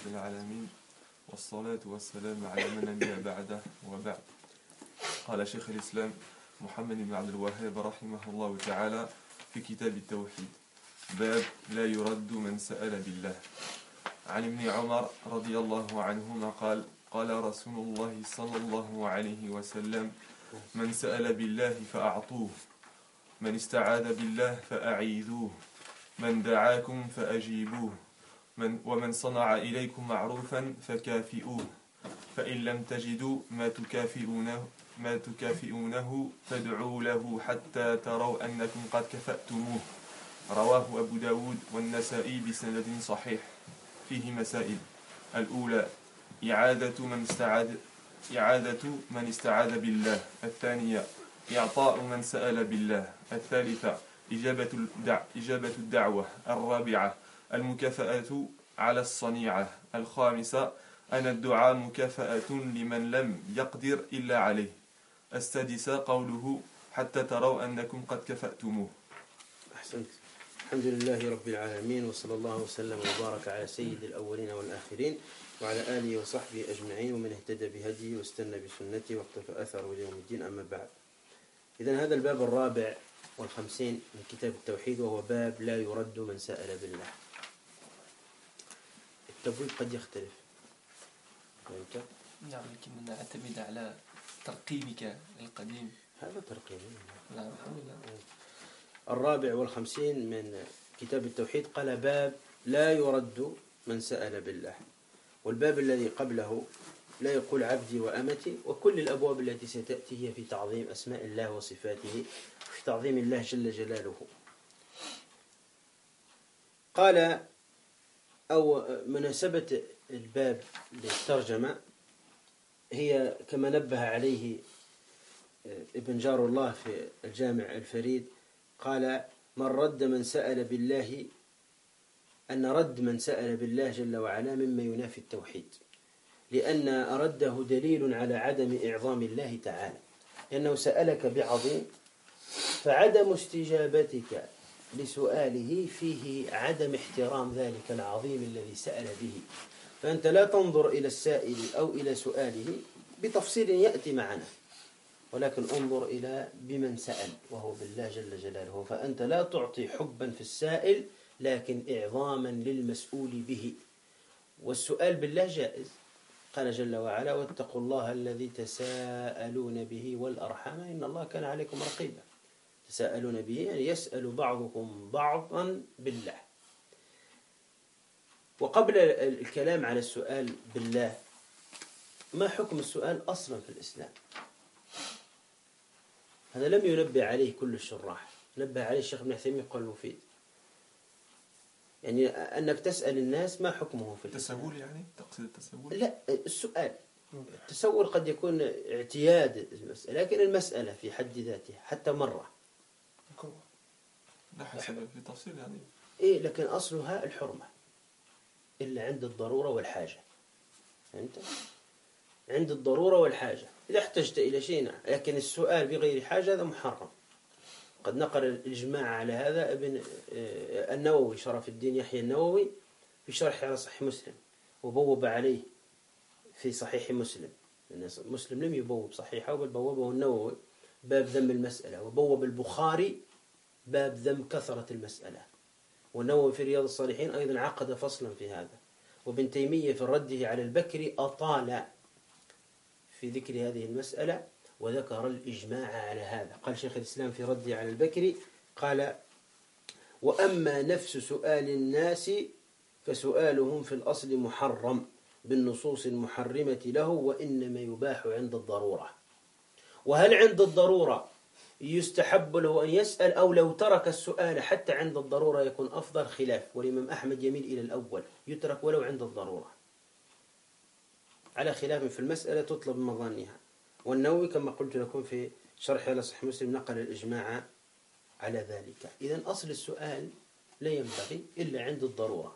رب العالمين، والصلاة والسلام على من نبي بعده وبعد. قال شيخ الإسلام محمد بن عبد الوهاب رحمه الله تعالى في كتاب التوحيد: باب لا يرد من سأل بالله. عن ابن عمر رضي الله عنهما قال: قال رسول الله صلى الله عليه وسلم: من سأل بالله فأعطوه، من استعاذ بالله فأعيذوه، من دعاكم فأجيبوه، ومن صنع إليكم معروفا فكافئوه، فإن لم تجدوا ما تكافئونه فادعوا له حتى تروا أنكم قد كفأتموه. رواه أبو داود والنسائي بسند صحيح. فيه مسائل: الأولى إعادة من استعاذ بالله. الثانية إعطاء من سأل بالله. الثالثة إجابة الدعوة. الرابعة المكافأة على الصنيعة. الخامسة أن الدعاء مكافأة لمن لم يقدر إلا عليه. السادسة قوله حتى تروا أنكم قد كفأتموه. أحسنت. الحمد لله رب العالمين، وصلى الله وسلم وبارك على سيد الأولين والآخرين وعلى آله وصحبه أجمعين ومن اهتدى بهديه واستنى بسنته واقتفى أثره إلى يوم الدين. أما بعد، إذن هذا الباب 54 من كتاب التوحيد، وهو باب لا يرد من سأل بالله. التبويب قد يختلف. فهمت؟ نعم، لكن نعتمد على ترقيمك القديم. هذا ترقيم. نعم، الحمد لله. 54 من كتاب التوحيد قال: باب لا يرد من سأل بالله. والباب الذي قبله لا يقول عبدي وأمتي، وكل الأبواب التي ستأتي هي في تعظيم أسماء الله وصفاته، في تعظيم الله جل جلاله. قال: أو مناسبة الباب للترجمة هي كما نبه عليه ابن جار الله في الجامع الفريد، قال: من رد من سأل بالله، أن رد من سأل بالله جل وعلا مما ينافي التوحيد، لأن رده دليل على عدم إعظام الله تعالى، لأنه سألك بعظيم، فعدم استجابتك لسؤاله فيه عدم احترام ذلك العظيم الذي سأل به. فأنت لا تنظر إلى السائل أو إلى سؤاله بتفصيل يأتي معنا، ولكن انظر إلى بمن سأل، وهو بالله جل جلاله. فأنت لا تعطي حبا في السائل، لكن إعظاما للمسؤول به. والسؤال بالله جائز، قال جل وعلا: واتقوا الله الذي تساءلون به والأرحام إن الله كان عليكم رقيبا. تساءلون به يعني يسأل بعضكم بعضا بالله. وقبل الكلام على السؤال بالله، ما حكم السؤال أصلا في الإسلام؟ هذا لم ينبه عليه كل الشراح، نبه عليه الشيخ ابن عثيمين قال المفيد، يعني أنك تسأل الناس ما حكمه في الإسلام. التسول، يعني تقصد التسول؟ لا، السؤال. التسول قد يكون اعتياد المسألة، لكن المسألة في حد ذاتها حتى مرة لا حسب في تفصيل يعني. إيه، لكن أصلها الحرمة إلا عند الضرورة والحاجة. فهمت؟ عند الضرورة والحاجة، إذا احتجت إلى شيء، لكن السؤال بغير حاجة هذا محرم. قد نقل الإجماع على هذا ابن النووي، شرف الدين يحيى النووي، في شرح على صحيح مسلم، وبوب عليه في صحيح مسلم. مسلم لم يبوب صحيحه، بل بوبه النووي باب ذم المسألة، وبوب البخاري باب ذم كثرة المسألة، والنووي في رياض الصالحين أيضا عقد فصلا في هذا، وابن تيمية في رده على البكري أطال في ذكر هذه المسألة وذكر الإجماع على هذا. قال شيخ الإسلام في رده على البكري، قال: وأما نفس سؤال الناس فسؤالهم في الأصل محرم بالنصوص المحرمة له، وإنما يباح عند الضرورة. وهل عند الضرورة يستحب له أن يسأل، أو لو ترك السؤال حتى عند الضرورة يكون أفضل؟ خلاف، والإمام أحمد يميل إلى الأول، يترك ولو عند الضرورة، على خلاف في المسألة تطلب مظانها. والنووي كما قلت لكم في شرح على صحيح مسلم نقل الإجماع على ذلك. إذن أصل السؤال لا ينبغي إلا عند الضرورة.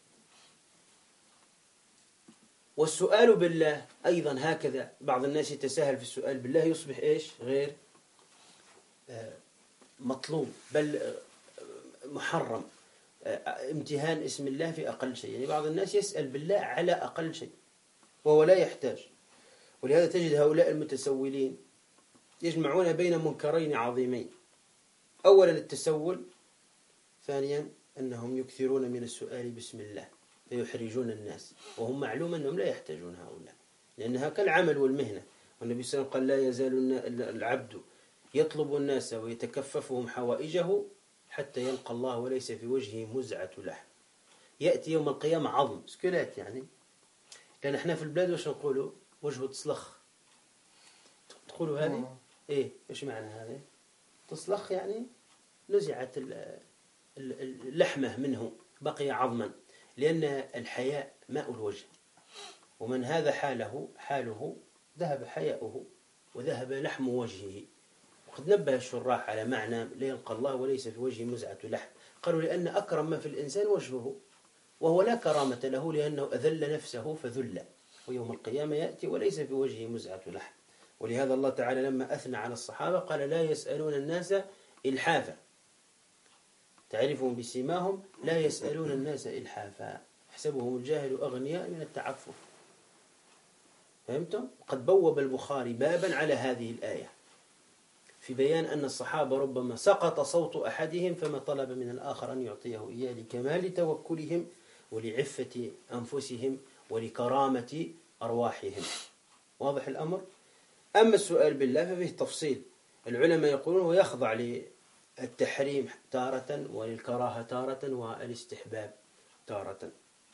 والسؤال بالله أيضا هكذا، بعض الناس يتساهل في السؤال بالله، يصبح إيش؟ غير مطلوب، بل محرم. امتهان اسم الله في أقل شيء. يعني بعض الناس يسأل بالله على أقل شيء وهو لا يحتاج. ولهذا تجد هؤلاء المتسولين يجمعون بين منكرين عظيمين: أولا التسول، ثانيا أنهم يكثرون من السؤال بسم الله فيحرجون الناس، وهم معلوم أنهم لا يحتاجون هؤلاء، لأنها كالعمل والمهنة. والنبي صلى الله عليه وسلم قال: لا يزال العبد يطلب الناس ويتكففهم حوائجه حتى يلقى الله وليس في وجهه مزعة لحم. يأتي يوم القيامة عظم سكلات، يعني لأن احنا في البلاد وش نقولوا؟ وجهه تصلخ. تقولوا هذه؟ إيه، إيش معنى هذه؟ تصلخ يعني نزعت اللحمة منه، بقي عظما، لأن الحياء ماء الوجه، ومن هذا حاله ذهب حياؤه وذهب لحم وجهه. وقد نبه الشراح على معنى لا يلقى الله وليس في وجهه مزعة لحم. قالوا لأن أكرم ما في الإنسان وجهه، وهو لا كرامة له لأنه أذل نفسه فذل، ويوم القيامة يأتي وليس في وجهه مزعة لحم. ولهذا الله تعالى لما أثنى على الصحابة قال: لا يسألون الناس إلحافا، تعرفهم بسيماهم لا يسألون الناس إلحافا، يحسبهم الجاهل أغنياء من التعفف. فهمتم؟ قد بوب البخاري بابا على هذه الآية في بيان أن الصحابة ربما سقط صوت أحدهم فما طلب من الآخر أن يعطيه إياه لكمال توكلهم ولعفة أنفسهم ولكرامة أرواحهم. واضح الأمر؟ أما السؤال بالله ففيه تفصيل. العلماء يقولون ويخضع للتحريم تارة وللكراهة تارة والاستحباب تارة.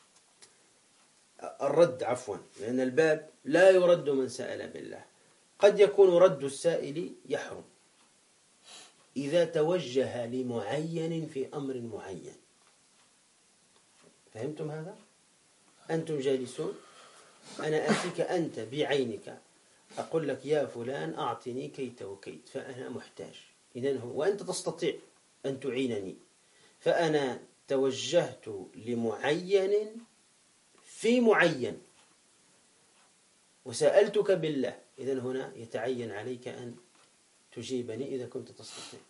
الرد عفوا، لأن الباب لا يرد من سأل بالله. قد يكون رد السائل يحرم إذا توجه لمعين في أمر معين. فهمتم هذا؟ أنتم جالسون، أنا آتيك أنت بعينك أقول لك: يا فلان أعطني كيت وكيت، فأنا محتاج، إذن هو وأنت تستطيع أن تعينني، فأنا توجهت لمعين في معين وسألتك بالله، إذن هنا يتعين عليك أن تجيبني إذا كنت تستطيع.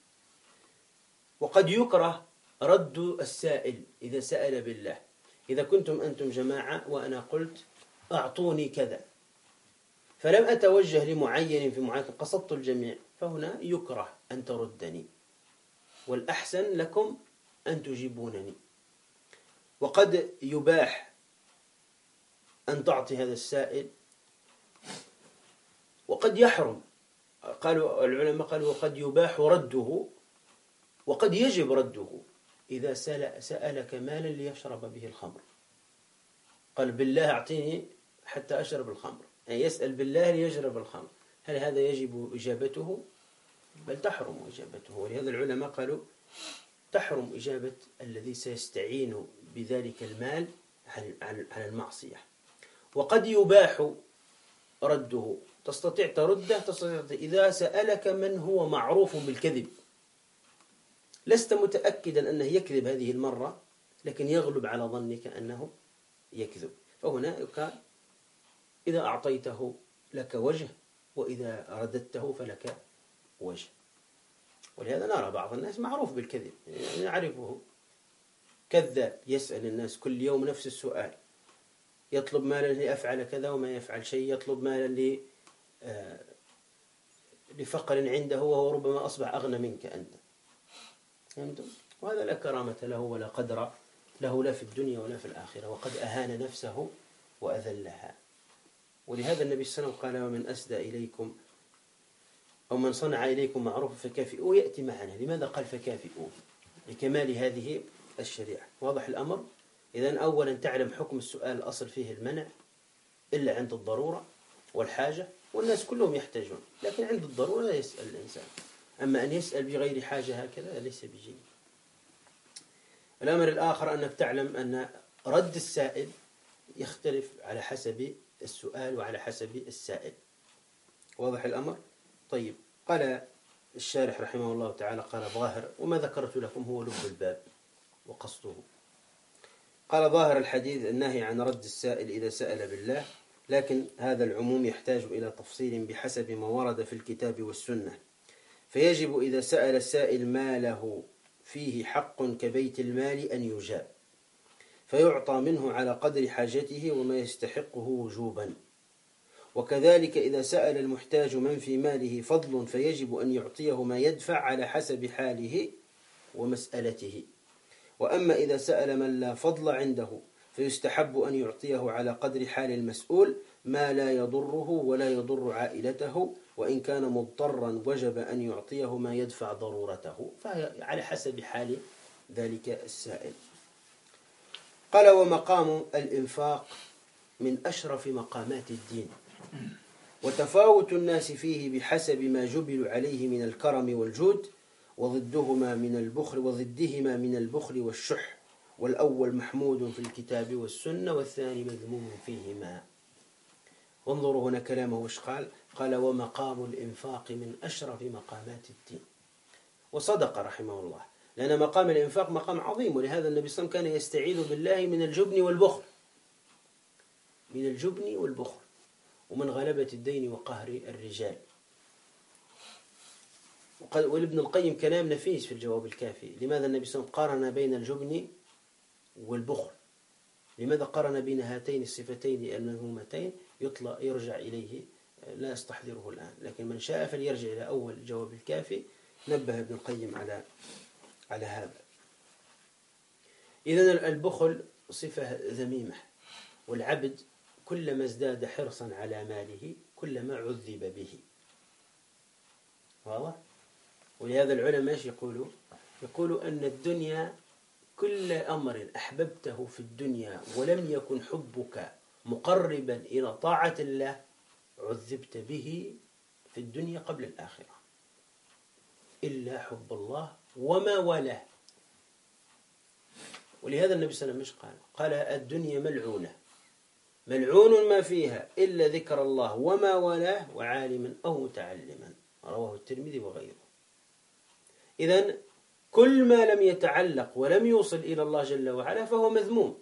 وقد يكره رد السائل إذا سأل بالله. إذا كنتم أنتم جماعة وأنا قلت: أعطوني كذا، فلم أتوجه لمعين في معين، قصدت الجميع، فهنا يكره أن تردني، والأحسن لكم أن تجيبونني. وقد يباح أن تعطي هذا السائل، وقد يحرم. قالوا العلماء قالوا: وقد يباح رده، وقد يجب رده إذا سألك مالا ليشرب به الخمر. قال: بالله أعطيني حتى أشرب الخمر، يعني يسأل بالله ليشرب الخمر. هل هذا يجب إجابته؟ بل تحرم إجابته. ولهذا العلماء قالوا: تحرم إجابة الذي سيستعين بذلك المال على المعصية. وقد يباح رده، تستطيع ترده، تستطيع إذا سألك من هو معروف بالكذب، لست متأكدا أنه يكذب هذه المرة، لكن يغلب على ظنك أنه يكذب، فهنا يقال: إذا أعطيته لك وجه، وإذا رددته فلك وجه. ولهذا نرى بعض الناس معروف بالكذب، يعني نعرفه كذاب، يسأل الناس كل يوم نفس السؤال، يطلب مالا ليفعل كذا وما يفعل شيء، يطلب مالا لفقر عنده وهو ربما أصبح أغنى منك أنت. فهمتم؟ وهذا لا كرامة له ولا قدر له، لا في الدنيا ولا في الآخرة، وقد أهان نفسه وأذلها. ولهذا النبي صلى الله عليه وسلم قال: ومن أسدى إليكم أو من صنع إليكم معروف فكافئوه. يأتي معنا لماذا قال فكافئوه؟ لكمال هذه الشريعة. واضح الأمر؟ إذن أولا تعلم حكم السؤال، الأصل فيه المنع إلا عند الضرورة والحاجة، والناس كلهم يحتاجون، لكن عند الضرورة لا يسأل الإنسان. أما أن يسأل بغير حاجة هكذا ليس بجيد. الأمر الآخر أنك تعلم أن رد السائل يختلف على حسب السؤال وعلى حسب السائل. واضح الأمر؟ طيب، قال الشارح رحمه الله تعالى: قال ظاهر، وما ذكرت لكم هو لب الباب وقصده. قال: ظاهر الحديث النهي عن رد السائل إذا سأل بالله، لكن هذا العموم يحتاج إلى تفصيل بحسب ما ورد في الكتاب والسنة. فيجب إذا سأل السائل ماله فيه حق كبيت المال أن يجاب، فيعطى منه على قدر حاجته وما يستحقه وجوبا. وكذلك إذا سأل المحتاج من في ماله فضل فيجب أن يعطيه ما يدفع على حسب حاله ومسألته. وأما إذا سأل من لا فضل عنده فيستحب أن يعطيه على قدر حال المسؤول ما لا يضره ولا يضر عائلته، وإن كان مضطرا وجب أن يعطيه ما يدفع ضرورته، فعلى حسب حال ذلك السائل. قال: ومقام الإنفاق من أشرف مقامات الدين، وتفاوت الناس فيه بحسب ما جبلوا عليه من الكرم والجود، وضدهما من البخل والشح، والأول محمود في الكتاب والسنة والثاني مذموم فيهما. وانظروا هنا كلامه وش قال؟ قال: ومقام الإنفاق من أشرف مقامات الدين. وصدق رحمه الله، لأن مقام الإنفاق مقام عظيم، ولهذا النبي صلى الله عليه وسلم كان يستعيذ بالله من الجبن والبخل، من الجبن والبخل، ومن غلبة الدين وقهر الرجال. وابن القيم كلام نفيس في الجواب الكافي. لماذا النبي صلى الله عليه وسلم قارن بين الجبن والبخل؟ لماذا قارن بين هاتين الصفتين المذمومتين؟ يرجع إليه، لا أستحضره الآن، لكن من شاء فليرجع إلى أول الجواب الكافي. نبه ابن القيم على هذا. إذن البخل صفة ذميمة، والعبد كلما ازداد حرصا على ماله كلما عذب به. واضح؟ ولهذا العلماء يقولوا أن الدنيا كل أمر أحببته في الدنيا ولم يكن حبك مقربا إلى طاعة الله عذبت به في الدنيا قبل الآخرة، إلا حب الله وما والاه. ولهذا النبي صلى الله عليه وسلم قال: الدنيا ملعونة، ملعون ما فيها إلا ذكر الله وما والاه وعالما أو متعلما. رواه الترمذي وغيره. إذن كل ما لم يتعلق ولم يوصل إلى الله جل وعلا فهو مذموم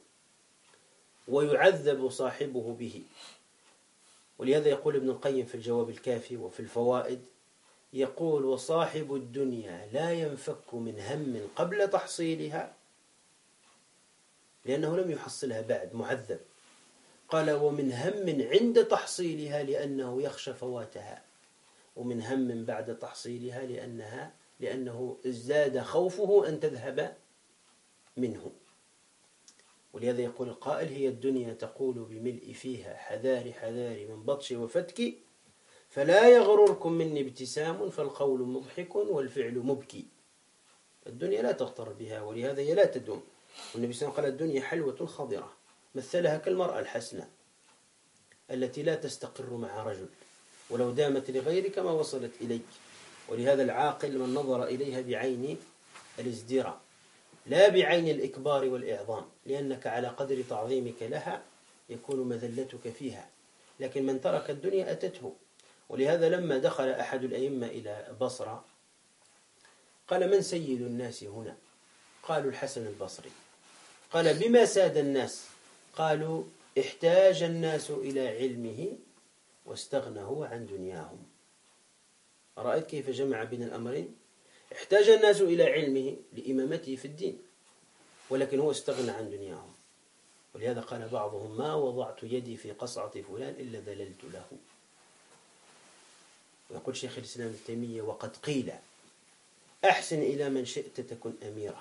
ويعذب صاحبه به. ولهذا يقول ابن القيم في الجواب الكافي وفي الفوائد، يقول: وصاحب الدنيا لا ينفك من هم قبل تحصيلها لأنه لم يحصلها بعد، معذب. قال: ومن هم عند تحصيلها لأنه يخشى فواتها، ومن هم بعد تحصيلها لأنه ازداد خوفه أن تذهب منه. ولهذا يقول القائل: هي الدنيا تقول بملء فيها حذاري حذاري من بطش وفتك، فلا يغرركم مني ابتسام فالقول مضحك والفعل مبكي. الدنيا لا تغتر بها، ولهذا هي لا تدوم. والنبي صلى الله عليه وسلم قال: الدنيا حلوة خضرة، مثلها كالمرأة الحسنة التي لا تستقر مع رجل، ولو دامت لغيرك ما وصلت إليك. ولهذا العاقل من نظر إليها بعين الازدراء لا بعين الإكبار والإعظام، لأنك على قدر تعظيمك لها يكون مذلتك فيها. لكن من ترك الدنيا أتته. ولهذا لما دخل أحد الأئمة إلى بصرة قال: من سيد الناس هنا؟ قالوا: الحسن البصري. قال: بما ساد الناس؟ قالوا: احتاج الناس إلى علمه واستغنى هو عن دنياهم. رأيت كيف جمع بين الأمرين؟ احتاج الناس إلى علمه لإمامته في الدين، ولكن هو استغنى عن دنياهم. ولهذا قال بعضهم: ما وضعت يدي في قصعة فلان إلا ذللت له. ويقول شيخ الإسلام ابن تيمية: وقد قيل أحسن إلى من شئت تكن أميرة،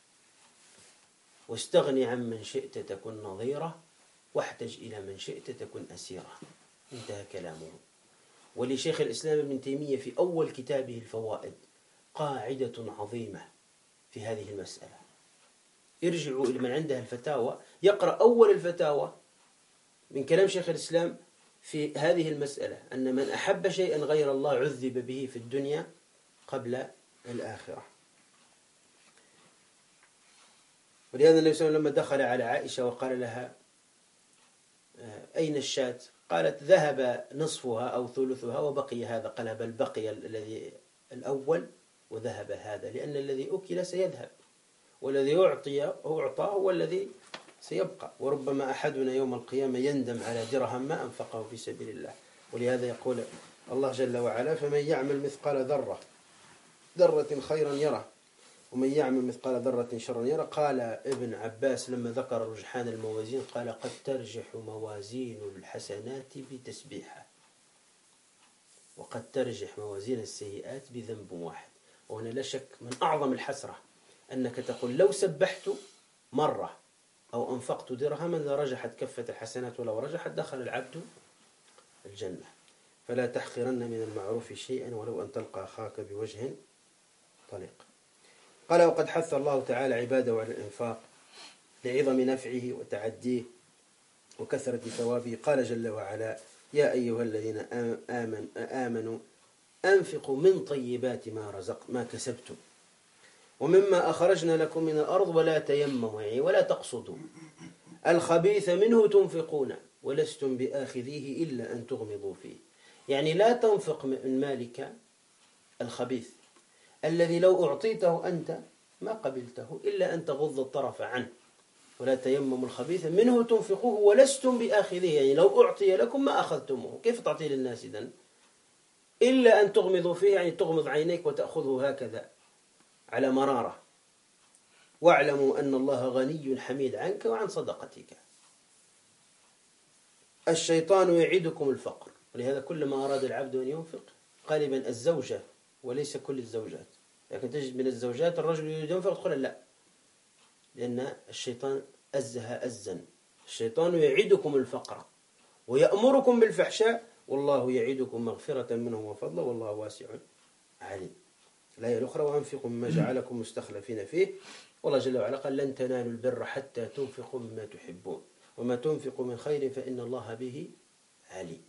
واستغني عن من شئت تكن نظيرة، واحتج إلى من شئت تكن أسيرة. انتهى كلامه. ولشيخ الإسلام ابن تيمية في أول كتابه الفوائد قاعدة عظيمة في هذه المسألة. ارجعوا إلى من عندها الفتاوى يقرأ أول الفتاوى من كلام شيخ الإسلام في هذه المسألة، أن من أحب شيئا غير الله عذب به في الدنيا قبل الآخرة. ولهذا النبي صلى الله عليه وسلم لما دخل على عائشة وقال لها: أين الشاة؟ قالت: ذهب نصفها أو ثلثها وبقي هذا. قال: بل بقي الذي الأول وذهب هذا، لأن الذي أكل سيذهب والذي أعطى هو الذي سيبقى. وربما أحدنا يوم القيامة يندم على درهم ما أنفقه في سبيل الله. ولهذا يقول الله جل وعلا: فمن يعمل مثقال ذرة خيرا يره ومن يعمل مثقال ذرة شرا يرى. قال ابن عباس لما ذكر رجحان الموازين قال قد ترجح موازين الحسنات بتسبيحة وقد ترجح موازين السيئات بذنب واحد. وهنا لا شك من أعظم الحسرة أنك تقول لو سبحت مرة أو أنفقت درهما لرجحت كفة الحسنات، ولو رجحت دخل العبد الجنة. فلا تحقرن من المعروف شيئا ولو أن تلقى أخاك بوجه طليق. قال وقد حث الله تعالى عباده على الإنفاق لعظم نفعه وتعديه وكثرة ثوابه. قال جل وعلا يا أيها الذين آمنوا أنفقوا من طيبات ما كسبتم ومما أخرجنا لكم من الأرض ولا تيمموا يعني ولا تقصدوا الخبيث منه تنفقون ولستم بآخذيه إلا أن تغمضوا فيه. يعني لا تنفق من مالك الخبيث الذي لو أعطيته أنت ما قبلته إلا أن تغض الطرف عنه. ولا تيمموا الخبيث منه تنفقوه ولستم بآخذيه، يعني لو أعطي لكم ما أخذتموه. كيف تعطيه للناس إذن؟ إلا أن تغمضوا فيه، يعني تغمض عينيك وتأخذه هكذا على مرارة. واعلموا أن الله غني حميد عنك وعن صدقتك. الشيطان يعدكم الفقر، ولهذا كلما أراد العبد أن ينفق غالبا الزوجة وليس كل الزوجات، لكن تجد من الزوجات الرجل يريد ينفق تقول لا، لأن الشيطان أزها أزا. الشيطان يعدكم الفقر ويأمركم بالفحشاء والله يعدكم مغفرة منه وفضلا والله واسع عليم. الآية الأخرى وأنفقوا مما جعلكم مستخلفين فيه والله جل وعلا قال لن تنالوا البر حتى تنفقوا مما تحبون وما تنفقوا من خير فإن الله به عليم.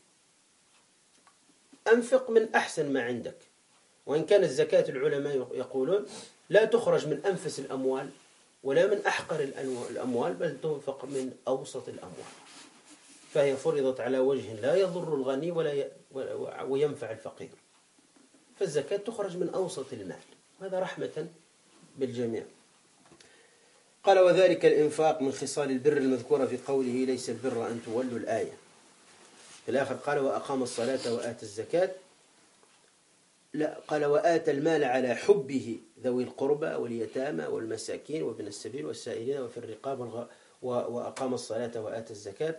أنفق من أحسن ما عندك، وإن كان الزكاة العلماء يقولون لا تخرج من أنفس الأموال ولا من أحقر الأموال بل تنفق من أوسط الأموال، فهي فرضت على وجه لا يضر الغني وينفع الفقير. فالزكاة تخرج من أوسط المال، وهذا رحمة بالجميع. قال وذلك الإنفاق من خصال البر المذكورة في قوله ليس البر أن تولوا الآية. في الآخر قال وأقام الصلاة وآتى الزكاة، لا قال وآتى المال على حبه ذوي القربى واليتامى والمساكين وابن السبيل والسائلين وفي الرقاب وأقام الصلاة وآتى الزكاة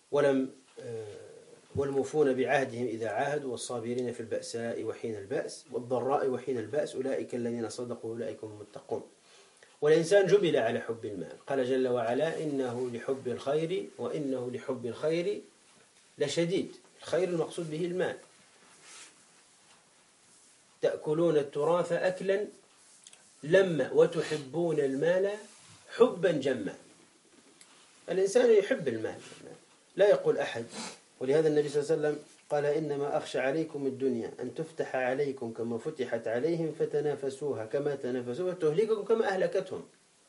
والموفون بعهدهم إذا عاهدوا والصابرين في البأساء وحين البأس والضراء وحين البأس أولئك الذين صدقوا أولئك هم المتقون. والإنسان جبل على حب المال. قال جل وعلا إنه لحب الخير وإنه لحب الخير لشديد. الخير المقصود به المال. تأكلون التراث أكلا لما وتحبون المال حبا جما. الإنسان يحب المال، لا يقول أحد. ولهذا النبي صلى الله عليه وسلم قال إنما أخشى عليكم الدنيا أن تفتح عليكم كما فتحت عليهم فتنافسوها كما تنافسوها تهلككم كما أهلكتهم.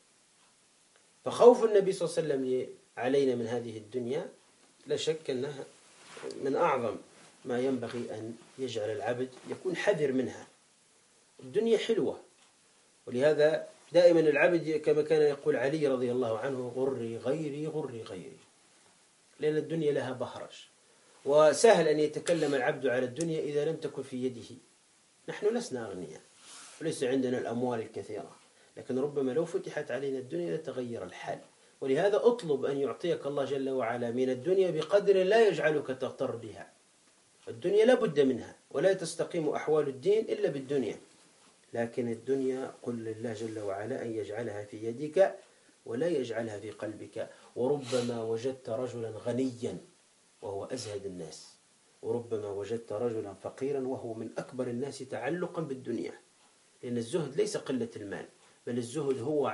فخوف النبي صلى الله عليه وسلم علينا من هذه الدنيا لا شك أنها من أعظم ما ينبغي أن يجعل العبد يكون حذر منها. الدنيا حلوة، ولهذا دائما العبد كما كان يقول علي رضي الله عنه غري غيري غري غيري، لأن الدنيا لها بهرج، وسهل أن يتكلم العبد على الدنيا إذا لم تكن في يده. نحن لسنا أغنياء وليس عندنا الأموال الكثيرة، لكن ربما لو فتحت علينا الدنيا لتغير الحال. ولهذا أطلب أن يعطيك الله جل وعلا من الدنيا بقدر لا يجعلك تغتر بها. الدنيا لا بد منها، ولا تستقيم أحوال الدين إلا بالدنيا، لكن الدنيا قل لله جل وعلا أن يجعلها في يدك ولا يجعلها في قلبك. وربما وجدت رجلا غنيا وهو أزهد الناس، وربما وجدت رجلا فقيرا وهو من أكبر الناس تعلقا بالدنيا. لأن الزهد ليس قلة المال، بل الزهد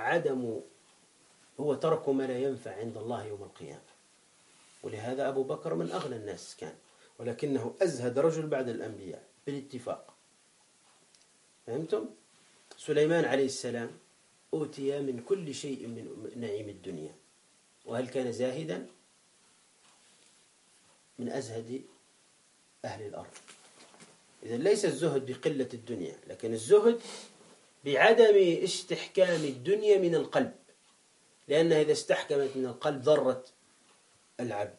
هو ترك ما لا ينفع عند الله يوم القيامة. ولهذا أبو بكر من أغنى الناس كان، ولكنه أزهد رجل بعد الأنبياء بالاتفاق. فهمتم؟ سليمان عليه السلام أوتي من كل شيء من نعيم الدنيا، وهل كان زاهدا؟ من أزهد أهل الأرض. إذن ليس الزهد بقلة الدنيا، لكن الزهد بعدم استحكام الدنيا من القلب، لأنها إذا استحكمت من القلب ضرت العبد.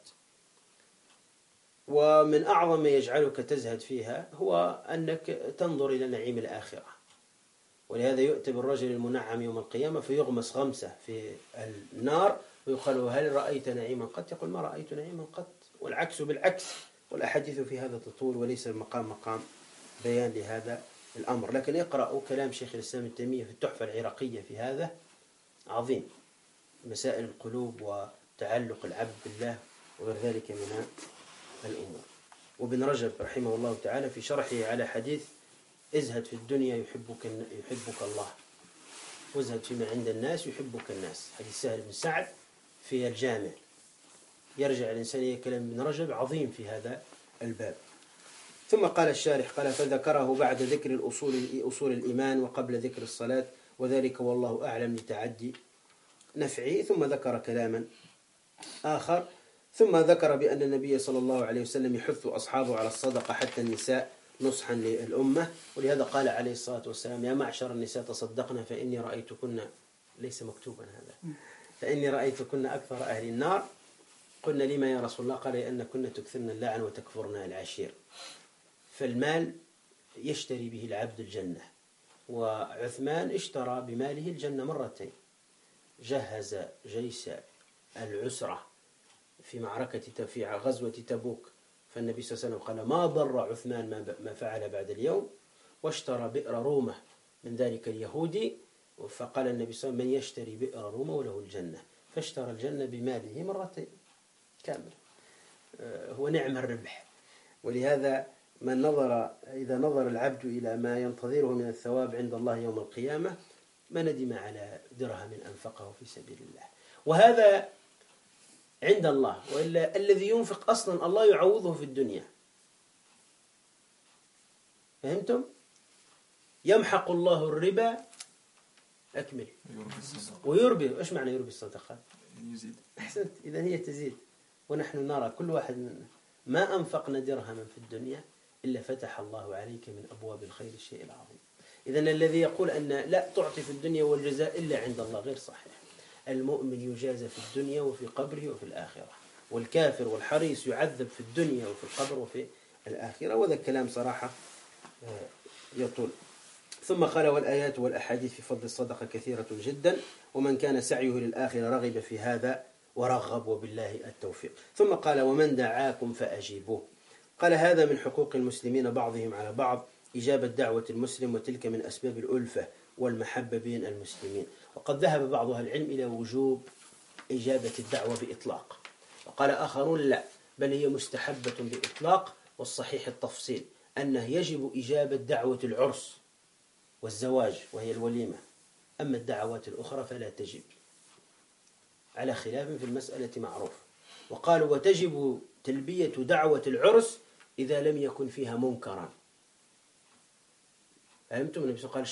ومن أعظم ما يجعلك تزهد فيها هو أنك تنظر إلى نعيم الآخرة. ولهذا يؤتى بالرجل المنعم يوم القيامة فيغمس غمسة في النار ويقال له هل رأيت نعيما قط؟ يقول ما رأيت نعيما قط. والعكس بالعكس، والأحاديث في هذا تطول وليس المقام مقام بيان لهذا الأمر. لكن اقرأوا كلام شيخ الإسلام ابن تيمية في التحفة العراقية في هذا، عظيم، مسائل القلوب وتعلق العبد بالله وغير ذلك من الأمور. وابن رجب رحمه الله تعالى في شرحه على حديث ازهد في الدنيا يحبك الله، وازهد فيما عند الناس يحبك الناس، حديث سهل بن سعد في الجامع. يرجع الإنسان إلى كلام ابن رجب عظيم في هذا الباب. ثم قال الشارح قال فذكره بعد ذكر أصول الإيمان وقبل ذكر الصلاة، وذلك والله أعلم لتعدي نفعه. ثم ذكر كلاما آخر، ثم ذكر بأن النبي صلى الله عليه وسلم يحث أصحابه على الصدقة حتى النساء نصحا للأمة، ولهذا قال عليه الصلاة والسلام يا معشر النساء تصدقنا فإني رأيتكن، ليس مكتوبا هذا، فإني رأيتكن أكثر أهل النار. قلنا لما يا رسول الله؟ قال لأنكن تكثرن اللعن وتكفرن العشير. فالمال يشتري به العبد الجنة، وعثمان اشترى بماله الجنة مرتين، جهز جيش العسرة في غزوة تبوك، فالنبي صلى الله عليه وسلم قال ما ضر عثمان ما فعل بعد اليوم، واشترى بئر رومة من ذلك اليهودي، فقال النبي صلى الله عليه وسلم من يشتري بئر رومة وله الجنة، فاشترى الجنة بماله مرتين كامل. هو نعم الربح. ولهذا إذا نظر العبد إلى ما ينتظره من الثواب عند الله يوم القيامة ما ندم على درهم أنفقه في سبيل الله. وهذا عند الله، وإلا الذي ينفق أصلا الله يعوضه في الدنيا. فهمتم؟ يمحق الله الربا، أكمل، ويربي. إيش معنى يربي الصدقات؟ يزيد. أحسنت، إذا هي تزيد. ونحن نرى كل واحد ما أنفقنا درهما في الدنيا إلا فتح الله عليك من أبواب الخير الشيء العظيم. إذن الذي يقول أن لا تعطي في الدنيا والجزاء إلا عند الله غير صحيح. المؤمن يجازى في الدنيا وفي قبره وفي الآخرة، والكافر والحريص يعذب في الدنيا وفي القبر وفي الآخرة. وذا الكلام صراحة يطول. ثم قال والآيات والأحاديث في فضل الصدقة كثيرة جدا، ومن كان سعيه للآخرة رغب في هذا ورغب، وبالله التوفيق. ثم قال ومن دعاكم فأجيبوه. قال هذا من حقوق المسلمين بعضهم على بعض إجابة دعوة المسلم، وتلك من أسباب الألفة والمحبة بين المسلمين. وقد ذهب بعض أهل العلم إلى وجوب إجابة الدعوة بإطلاق، وقال آخرون لا، بل هي مستحبة بإطلاق، والصحيح التفصيل أنه يجب إجابة دعوة العرس والزواج وهي الوليمة، أما الدعوات الأخرى فلا تجب، على خلاف في المسألة معروف. وقالوا وتجب تلبية دعوة العرس إذا لم يكن فيها منكرا. فهمتم؟ النبي قال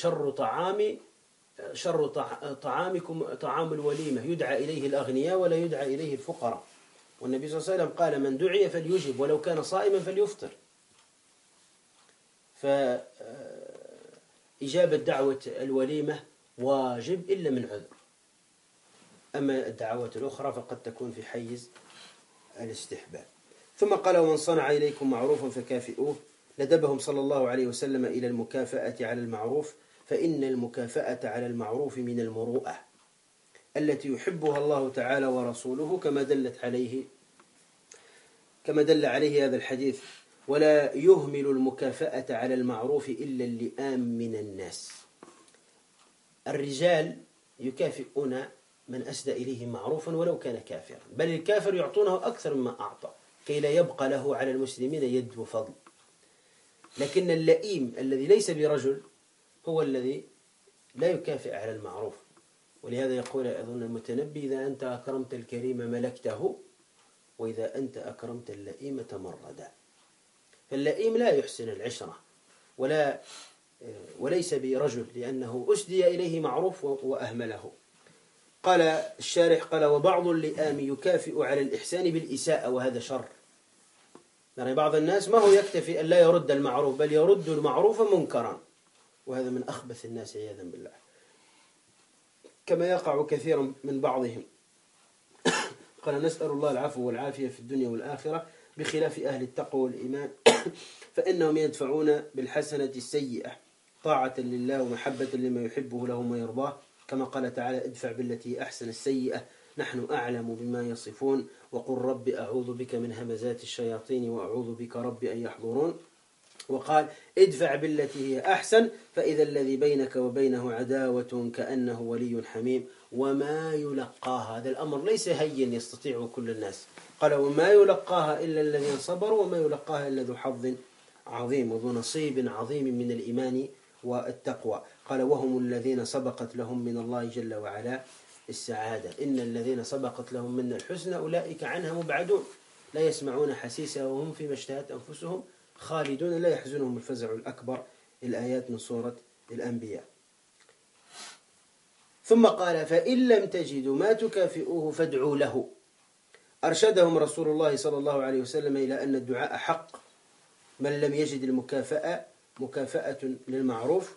شر طعامكم طعام الوليمة، يدعى إليه الأغنياء ولا يدعى إليه الفقراء. والنبي صلى الله عليه وسلم قال من دعي فليجب ولو كان صائما فليفطر. فإجابة دعوة الوليمة واجب إلا من عذر، أما الدعوات الأخرى فقد تكون في حيز الاستحباب. ثم قال ومن صنع إليكم معروفا فكافئوه. ندبهم صلى الله عليه وسلم إلى المكافأة على المعروف، فإن المكافأة على المعروف من المروءة التي يحبها الله تعالى ورسوله، كما دل عليه هذا الحديث. ولا يهمل المكافأة على المعروف إلا اللئام من الناس. الرجال يكافئون من أسدى إليه معروفا ولو كان كافرا، بل الكافر يعطونه أكثر مما أعطى كي لا يبقى له على المسلمين يد وفضل. لكن اللئيم الذي ليس برجل هو الذي لا يكافئ على المعروف. ولهذا يقول أظن المتنبي إذا أنت أكرمت الكريم ملكته، وإذا أنت أكرمت اللئيم تمردا. فاللئيم لا يحسن العشرة وليس برجل، لأنه أسدي إليه معروف وأهمله. قال الشارح قال وبعض اللئام يكافئ على الإحسان بالإساءة، وهذا شر. يعني بعض الناس ما هو يكتفي أن لا يرد المعروف، بل يرد المعروف منكرا، وهذا من أخبث الناس عياذا بالله، كما يقع كثيرا من بعضهم. قال نسأل الله العفو والعافية في الدنيا والآخرة، بخلاف أهل التقوى والإيمان فإنهم يدفعون بالحسنة السيئة طاعة لله ومحبة لما يحبه له وما يرضاه، كما قال تعالى: ادفع بالتي أحسن السيئة نحن أعلم بما يصفون، وقل رب أعوذ بك من همزات الشياطين وأعوذ بك رب أن يحضرون. وقال: ادفع بالتي هي أحسن فإذا الذي بينك وبينه عداوة كأنه ولي حميم وما يلقاها. هذا الأمر ليس هين يستطيعه كل الناس. قال: وما يلقاها إلا الذين صبروا وما يلقاها إلا ذو حظ عظيم وذو نصيب عظيم من الإيمان والتقوى. قال: وهم الذين سبقت لهم من الله جل وعلا السعادة. إن الذين سبقت لهم من الحسنى أولئك عنها مبعدون لا يسمعون حسيسها وهم فيما اشتهت أنفسهم خالدون لا يحزنهم الفزع الأكبر. الآيات من سورة الأنبياء. ثم قال: فإن لم تجدوا ما تكافئوه فادعوا له. أرشدهم رسول الله صلى الله عليه وسلم إلى أن الدعاء حق. من لم يجد المكافأة مكافأة للمعروف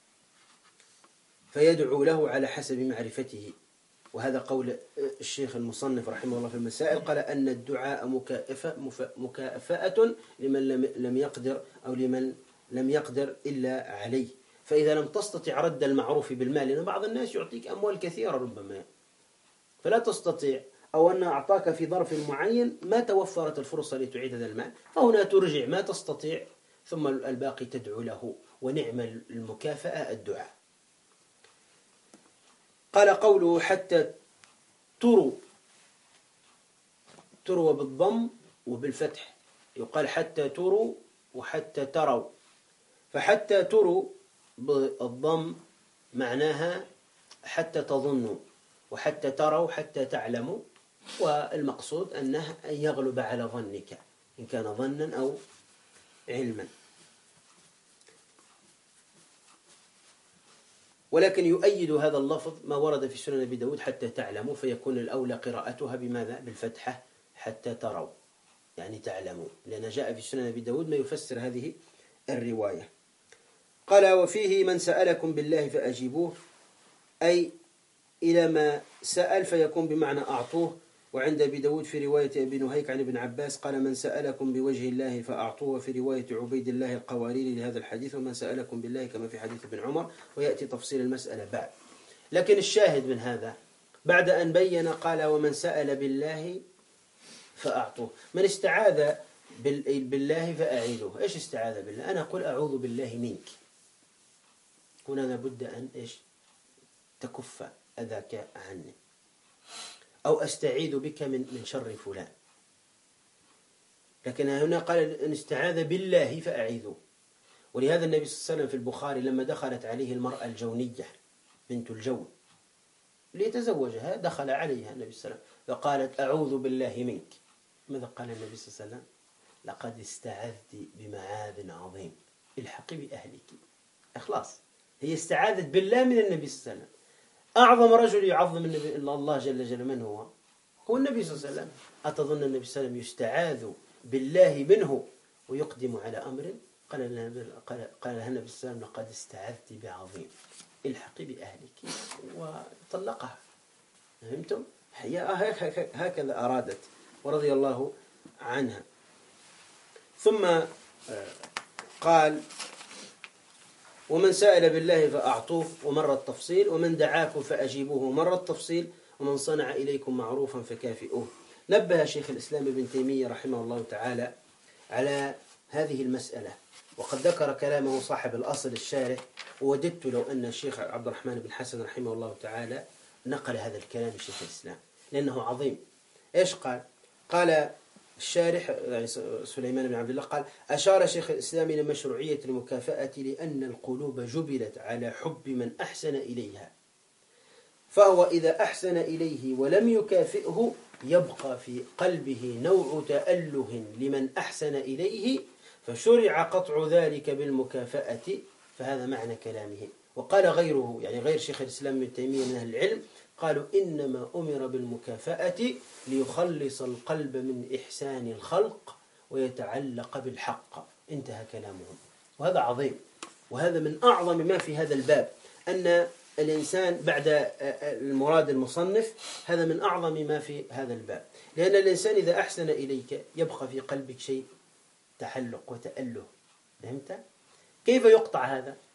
فيدعو له على حسب معرفته. وهذا قول الشيخ المصنف رحمه الله في المسائل، قال أن الدعاء مكافأة لمن لم يقدر أو لمن لم يقدر إلا عليه. فإذا لم تستطع رد المعروف بالمال، لأن بعض الناس يعطيك أموال كثيرة ربما فلا تستطيع، أو أن أعطاك في ظرف معين ما توفرت الفرصة لتعيد هذا المال، فهنا ترجع ما تستطيع ثم الباقي تدعو له. ونعم المكافأة الدعاء. قال: قوله حتى تروا بالضم وبالفتح، يقال حتى تروا وحتى تروا. فحتى تروا بالضم معناها حتى تظنوا، وحتى تروا حتى تعلموا، والمقصود أنه أن يغلب على ظنك إن كان ظنا أو علما. ولكن يؤيد هذا اللفظ ما ورد في سنن أبي داود حتى تعلموا، فيكون الأولى قراءتها بماذا؟ بالفتحة حتى تروا، يعني تعلموا، لأن جاء في سنن أبي داود ما يفسر هذه الرواية. قال: وفيه من سألكم بالله فأجيبوه، أي إلى ما سأل فيكون بمعنى أعطوه. وعند أبي داود في رواية أبي نهيك عن ابن عباس قال: من سألكم بوجه الله فأعطوه. وفي رواية عبيد الله القواريري لهذا الحديث: ومن سألكم بالله، كما في حديث ابن عمر. ويأتي تفصيل المسألة بعد. لكن الشاهد من هذا بعد أن بين قال: ومن سأل بالله فأعطوه. من استعاذ بالله فأعيدوه. إيش استعاذ بالله؟ أنا أقول أعوذ بالله منك، هنا لابد أن إيش؟ تكف أذاك عني، أو أستعيذ بك من شر فلان. لكن هنا قال أن استعاذ بالله فأعيذوه. ولهذا النبي صلى الله عليه وسلم في البخاري لما دخلت عليه المرأة الجونية بنت الجون ليتزوجها، دخل عليها النبي صلى الله عليه وسلم فقالت: أعوذ بالله منك. ماذا قال النبي صلى الله عليه وسلم؟ لقد استعذت بمعاذ عظيم، الحقي بأهلك. إخلاص، هي استعاذت بالله من النبي صلى الله عليه وسلم. أعظم رجل يعظم النبي إلا الله جل جلاله من هو؟ هو النبي صلى الله عليه وسلم. أتظن النبي صلى الله عليه وسلم يستعاذ بالله منه ويقدم على أمر؟ قال النبي صلى الله عليه وسلم: لقد استعذت بعظيم، الحقي بأهلك، وطلقها. فهمتم؟ هكذا أرادت ورضي الله عنها. ثم قال: ومن سأل بالله فأعطوه، ومر التفصيل. ومن دعاكم فأجيبوه، ومر التفصيل. ومن صنع إليكم معروفا فكافئوه. نبه شيخ الإسلام ابن تيمية رحمه الله تعالى على هذه المسألة، وقد ذكر كلامه صاحب الأصل الشارح. ووددت لو أن الشيخ عبد الرحمن بن حسن رحمه الله تعالى نقل هذا الكلام الشيخ الإسلام، لأنه عظيم. إيش قال؟ قال الشارح يعني سليمان بن عبد الله قال: أشار شيخ الإسلام إلى مشروعية المكافأة لأن القلوب جبلت على حب من أحسن إليها، فهو إذا أحسن إليه ولم يكافئه يبقى في قلبه نوع تأله لمن أحسن إليه، فشرع قطع ذلك بالمكافأة. فهذا معنى كلامه. وقال غيره، يعني غير شيخ الإسلام ابن تيمية من أهل العلم، قالوا: إنما أمر بالمكافأة ليخلص القلب من إحسان الخلق ويتعلق بالحق. انتهى كلامهم. وهذا عظيم، وهذا من أعظم ما في هذا الباب، أن الإنسان بعد المراد المصنف هذا من أعظم ما في هذا الباب، لأن الإنسان إذا أحسن إليك يبقى في قلبك شيء تعلق وتأله. فهمت؟ كيف يقطع هذا؟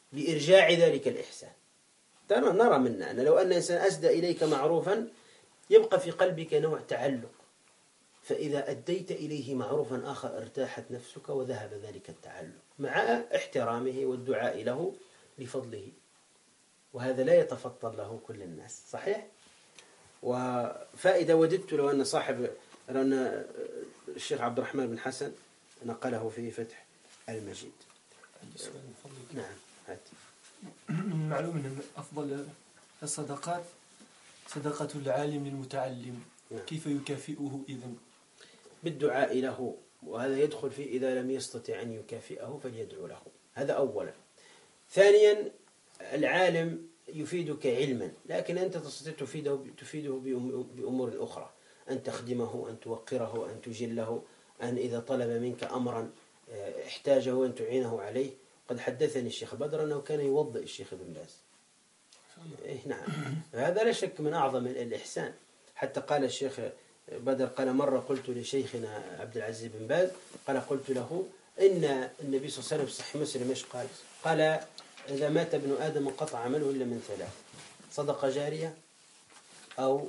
لإرجاع ذلك الإحسان. نرى منا أن لو أن إنسان أسدى إليك معروفا يبقى في قلبك نوع تعلق، فإذا أديت إليه معروفا آخر ارتاحت نفسك وذهب ذلك التعلق مع احترامه والدعاء له لفضله، وهذا لا يتفضل له كل الناس. صحيح؟ وفائدة وددت لو أن الشيخ عبد الرحمن بن حسن نقله في فتح المجيد. نعم. من المعلوم أن أفضل الصدقات صدقة العالم المتعلم. نعم. كيف يكافئه إذن؟ بالدعاء له، وهذا يدخل فيه إذا لم يستطع أن يكافئه فليدعو له. هذا أولا. ثانيا، العالم يفيدك علما، لكن أنت تستطيع تفيده بأمور أخرى، أن تخدمه، أن توقره، أن تجله، أن إذا طلب منك أمرا احتاجه أن تعينه عليه. قد حدثني الشيخ بدر أنه كان يوضئ الشيخ ابن باز. نعم، هذا لا شك من أعظم الإحسان. حتى قال الشيخ بدر، قال مرة قلت لشيخنا عبد العزيز بن باز، قلت له إن النبي صلى الله عليه وسلم في صحيح مسلم إيش قال إذا مات ابن آدم انقطع عمله إلا من ثلاث: صدقة جارية، أو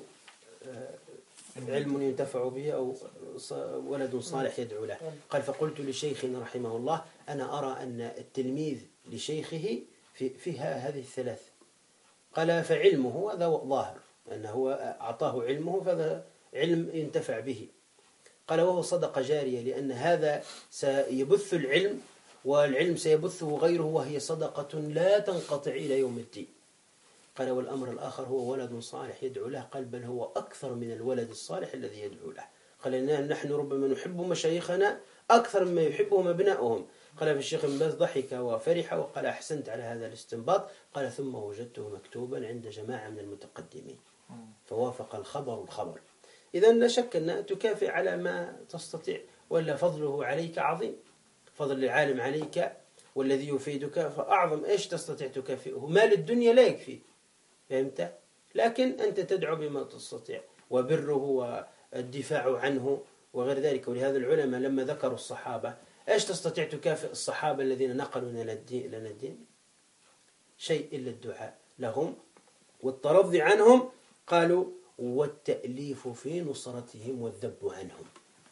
علم ينتفع به، أو ولد صالح يدعو له. قال فقلت لشيخنا رحمه الله أنا أرى أن التلميذ لشيخه فيها هذه الثلاث. قال فعلمه هذا ظاهر أنه أعطاه علمه، فهذا علم ينتفع به. قال وهو صدقة جارية لأن هذا سيبث العلم، والعلم سيبثه غيره، وهي صدقة لا تنقطع إلى يوم الدين. قال والأمر الآخر هو ولد صالح يدعو له. قال بل هو أكثر من الولد الصالح الذي يدعو له. قال نحن ربما نحب مشايخنا أكثر مما يحبهم أبنائهم. قال فالشيخ بن باز ضحك وفرح وقال أحسنت على هذا الاستنباط. قال ثم وجدته مكتوبا عند جماعة من المتقدمين، فوافق الخبر. إذن لا شك أن تكافئ على ما تستطيع، ولا فضله عليك عظيم، فضل العالم عليك والذي يفيدك فأعظم. إيش تستطيع تكافئه؟ مال الدنيا لا يكفي، فهمت؟ لكن أنت تدعو بما تستطيع، وبره والدفاع عنه وغير ذلك. ولهذا العلماء لما ذكروا الصحابة، إيش تستطيع تكافئ الصحابة الذين نقلوا لنا الدين؟ شيء إلا الدعاء لهم والترضي عنهم. قالوا والتأليف في نصرتهم والذب عنهم.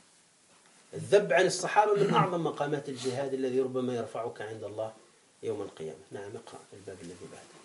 الذب عن الصحابة من أعظم مقامات الجهاد الذي ربما يرفعك عند الله يوم القيامة. نعم، اقرأ الباب الذي بعده.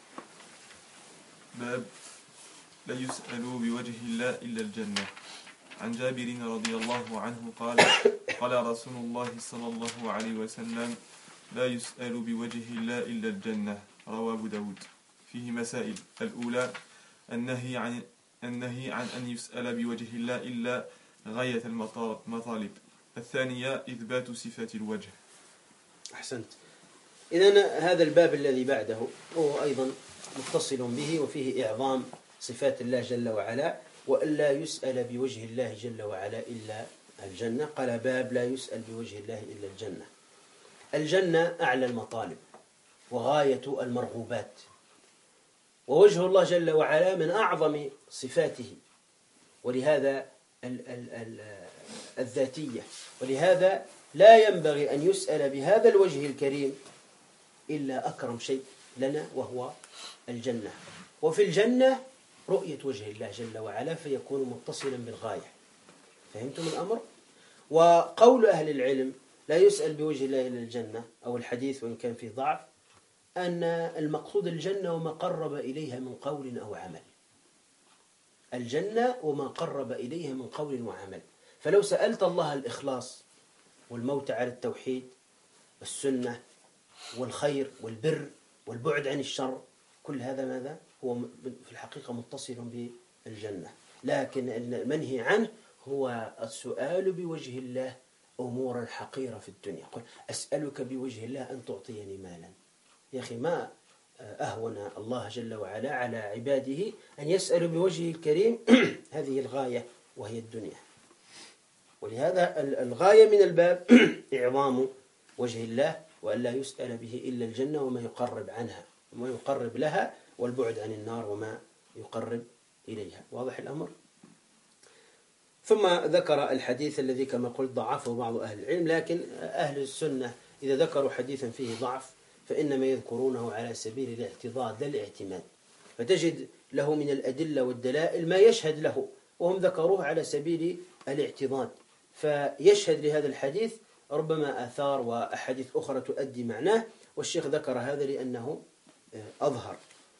باب لا يسأل بوجه الله إلا الجنة. عن جابر رضي الله عنه قال قال رسول الله صلى الله عليه وسلم لا يسأل بوجه الله إلا الجنة. رواه أبو داود. فيه مسائل: الأولى النهي عن أن يسأل بوجه الله إلا غاية المطالب. الثانية إثبات صفة الوجه. أحسنت. إذن هذا الباب الذي بعده هو أيضا متصل به، وفيه إعظام صفات الله جل وعلا، وألا يسأل بوجه الله جل وعلا إلا الجنة. قال باب لا يسأل بوجه الله إلا الجنة. الجنة أعلى المطالب وغاية المرغوبات، ووجه الله جل وعلا من أعظم صفاته، ولهذا الذاتية، ولهذا لا ينبغي أن يسأل بهذا الوجه الكريم إلا أكرم شيء لنا وهو الجنة. وفي الجنة رؤية وجه الله جل وعلا فيكون متصلا بالغاية. فهمتم الأمر؟ وقول أهل العلم لا يسأل بوجه الله إلا الجنة، أو الحديث وإن كان فيه ضعف، أن المقصود الجنة وما قرب إليها من قول أو عمل. الجنة وما قرب إليها من قول وعمل. فلو سألت الله الإخلاص والموت على التوحيد والسنة والخير والبر والبعد عن الشر، كل هذا ماذا؟ هو في الحقيقة متصل بالجنة. لكن المنهي عنه هو السؤال بوجه الله أمورا حقيرة في الدنيا. قل أسألك بوجه الله أن تعطيني مالا. يا أخي، ما أهون الله جل وعلا على عباده أن يسألوا بوجهه الكريم هذه الغاية وهي الدنيا. ولهذا الغاية من الباب إعظام وجه الله، وأن لا يسأل به إلا الجنة وما يقرب عنها وما يقرب لها، والبعد عن النار وما يقرب إليها. واضح الأمر؟ ثم ذكر الحديث الذي كما قلت ضعفه بعض أهل العلم، لكن أهل السنة إذا ذكروا حديثا فيه ضعف فإنما يذكرونه على سبيل الاعتضاد لا الاعتماد، فتجد له من الأدلة والدلائل ما يشهد له، وهم ذكروه على سبيل الاعتضاد، فيشهد لهذا الحديث ربما آثار وأحاديث أخرى تؤدي معناه، والشيخ ذكر هذا لأنه أظهر.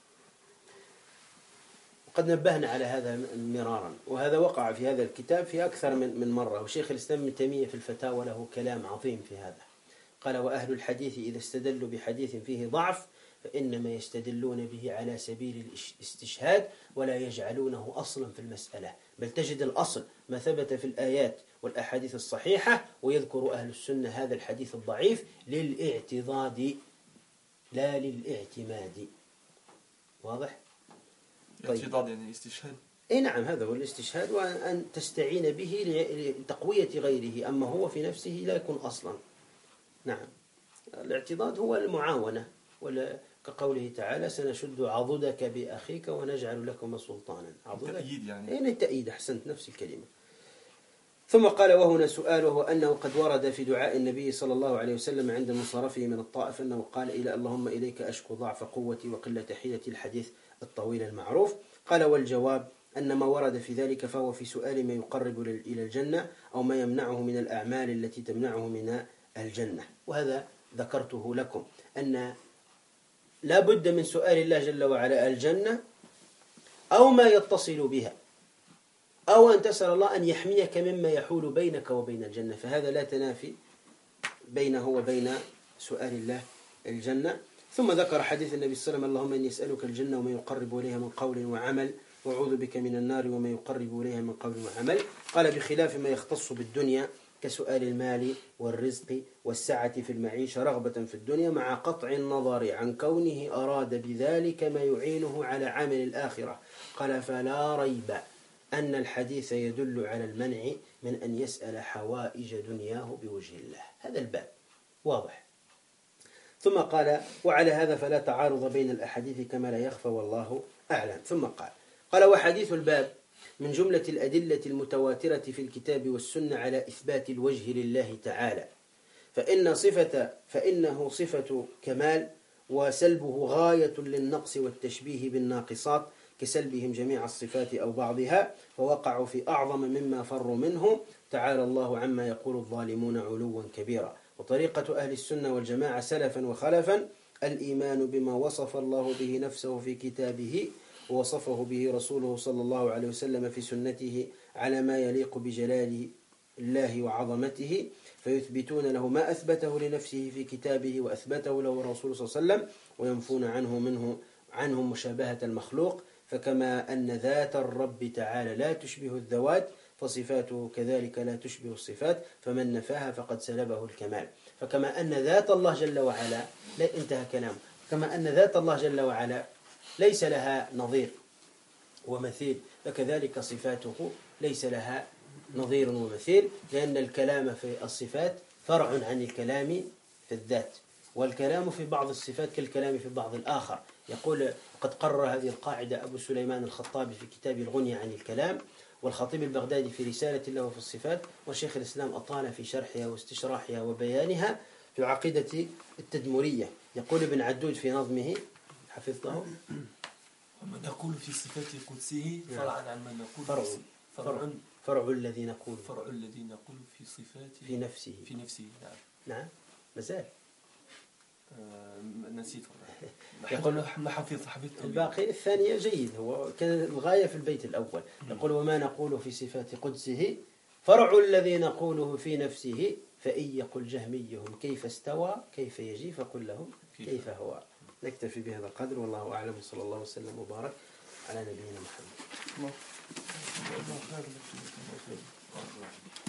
قد نبهنا على هذا مرارا، وهذا وقع في هذا الكتاب في أكثر من مرة، وشيخ الإسلام ابن تيمية في الفتاوى له كلام عظيم في هذا. قال: وأهل الحديث إذا استدلوا بحديث فيه ضعف فإنما يستدلون به على سبيل الاستشهاد ولا يجعلونه أصلا في المسألة، بل تجد الأصل ما ثبت في الآيات والأحاديث الصحيحة، ويذكر أهل السنة هذا الحديث الضعيف للاعتضاد لا للاعتماد. واضح؟ الاعتضاد يعني الاستشهاد. اي نعم، هذا هو الاستشهاد، وأن تستعين به لتقوية غيره، أما هو في نفسه لا يكون أصلا. نعم، الاعتضاد هو المعاونة، كقوله تعالى: سنشد عضدك بأخيك ونجعل لكم سلطانا. التأييد يعني. إيه التأييد، أحسنت، نفس الكلمة. ثم قال: وهنا سؤاله أنه قد ورد في دعاء النبي صلى الله عليه وسلم عند منصرفه من الطائف أنه قال: اللهم إليك أشكو ضعف قوتي وقلة حيلتي، الحديث الطويل المعروف. قال: والجواب أن ما ورد في ذلك فهو في سؤال ما يقرب إلى الجنة أو ما يمنعه من الأعمال التي تمنعه من الجنة. وهذا ذكرته لكم، أن لا بد من سؤال الله جل وعلا الجنة أو ما يتصل بها، أو أن تسأل الله أن يحميك مما يحول بينك وبين الجنة، فهذا لا تنافي بينه وبين سؤال الله الجنة. ثم ذكر حديث النبي صلى الله عليه وسلم: اللهم إني أسألك الجنة وما يقرب إليها من قول وعمل، وأعوذ بك من النار وما يقرب إليها من قول وعمل. قال: بخلاف ما يختص بالدنيا كسؤال المال والرزق والسعة في المعيشة رغبة في الدنيا، مع قطع النظر عن كونه أراد بذلك ما يعينه على عمل الآخرة. قال: فلا ريب أن الحديث يدل على المنع من أن يسأل حوائج دنياه بوجه الله. هذا الباب واضح. ثم قال: وعلى هذا فلا تعارض بين الأحاديث كما لا يخفى والله أعلم. ثم قال: وحديث الباب من جملة الأدلة المتواترة في الكتاب والسنة على إثبات الوجه لله تعالى، فإنه صفة كمال، وسلبه غاية للنقص والتشبيه بالناقصات كسلبهم جميع الصفات أو بعضها، فوقعوا في أعظم مما فروا منه، تعالى الله عما يقول الظالمون علوا كبيرا. وطريقة أهل السنة والجماعة سلفا وخلفا الإيمان بما وصف الله به نفسه في كتابه ووصفه به رسوله صلى الله عليه وسلم في سنته على ما يليق بجلال الله وعظمته، فيثبتون له ما أثبته لنفسه في كتابه وأثبته له الرسول صلى الله عليه وسلم، وينفون عنه مشابهة المخلوق. فكما أن ذات الرب تعالى لا تشبه الذوات، فصفاته كذلك لا تشبه الصفات، فمن نفاها فقد سلبه الكمال. فكما أن ذات الله جل وعلا، انتهى كلامه، كما أن ذات الله جل وعلا ليس لها نظير ومثيل، فكذلك صفاته ليس لها نظير ومثيل، لأن الكلام في الصفات فرع عن الكلام في الذات، والكلام في بعض الصفات كالكلام في بعض الآخر. يقول: قد قرر هذه القاعدة أبو سليمان الخطابي في كتاب الغنية عن الكلام، والخطيب البغدادي في رسالة له في الصفات، وشيخ الإسلام أطال في شرحها واستشراحها وبيانها في العقيدة التدمرية. يقول ابن عدود في نظمه، حفظته: ومن نقول في صفات قدسه فرعا عن من نقول فرع الذي نقول في صفاته في نفسه. نعم مازال نسيت. يقول: ما حفظت الباقي الثانية جيد، هو كان الغاية في البيت الأول. يقول: وما نقول في صفات قدسه فرع الذي نقوله في نفسه، فإن يقل جهميهم كيف استوى كيف يجي فقل لهم كيف هو. نكتفي بهذا القدر، والله أعلم، صلى الله وسلم وبارك على نبينا محمد.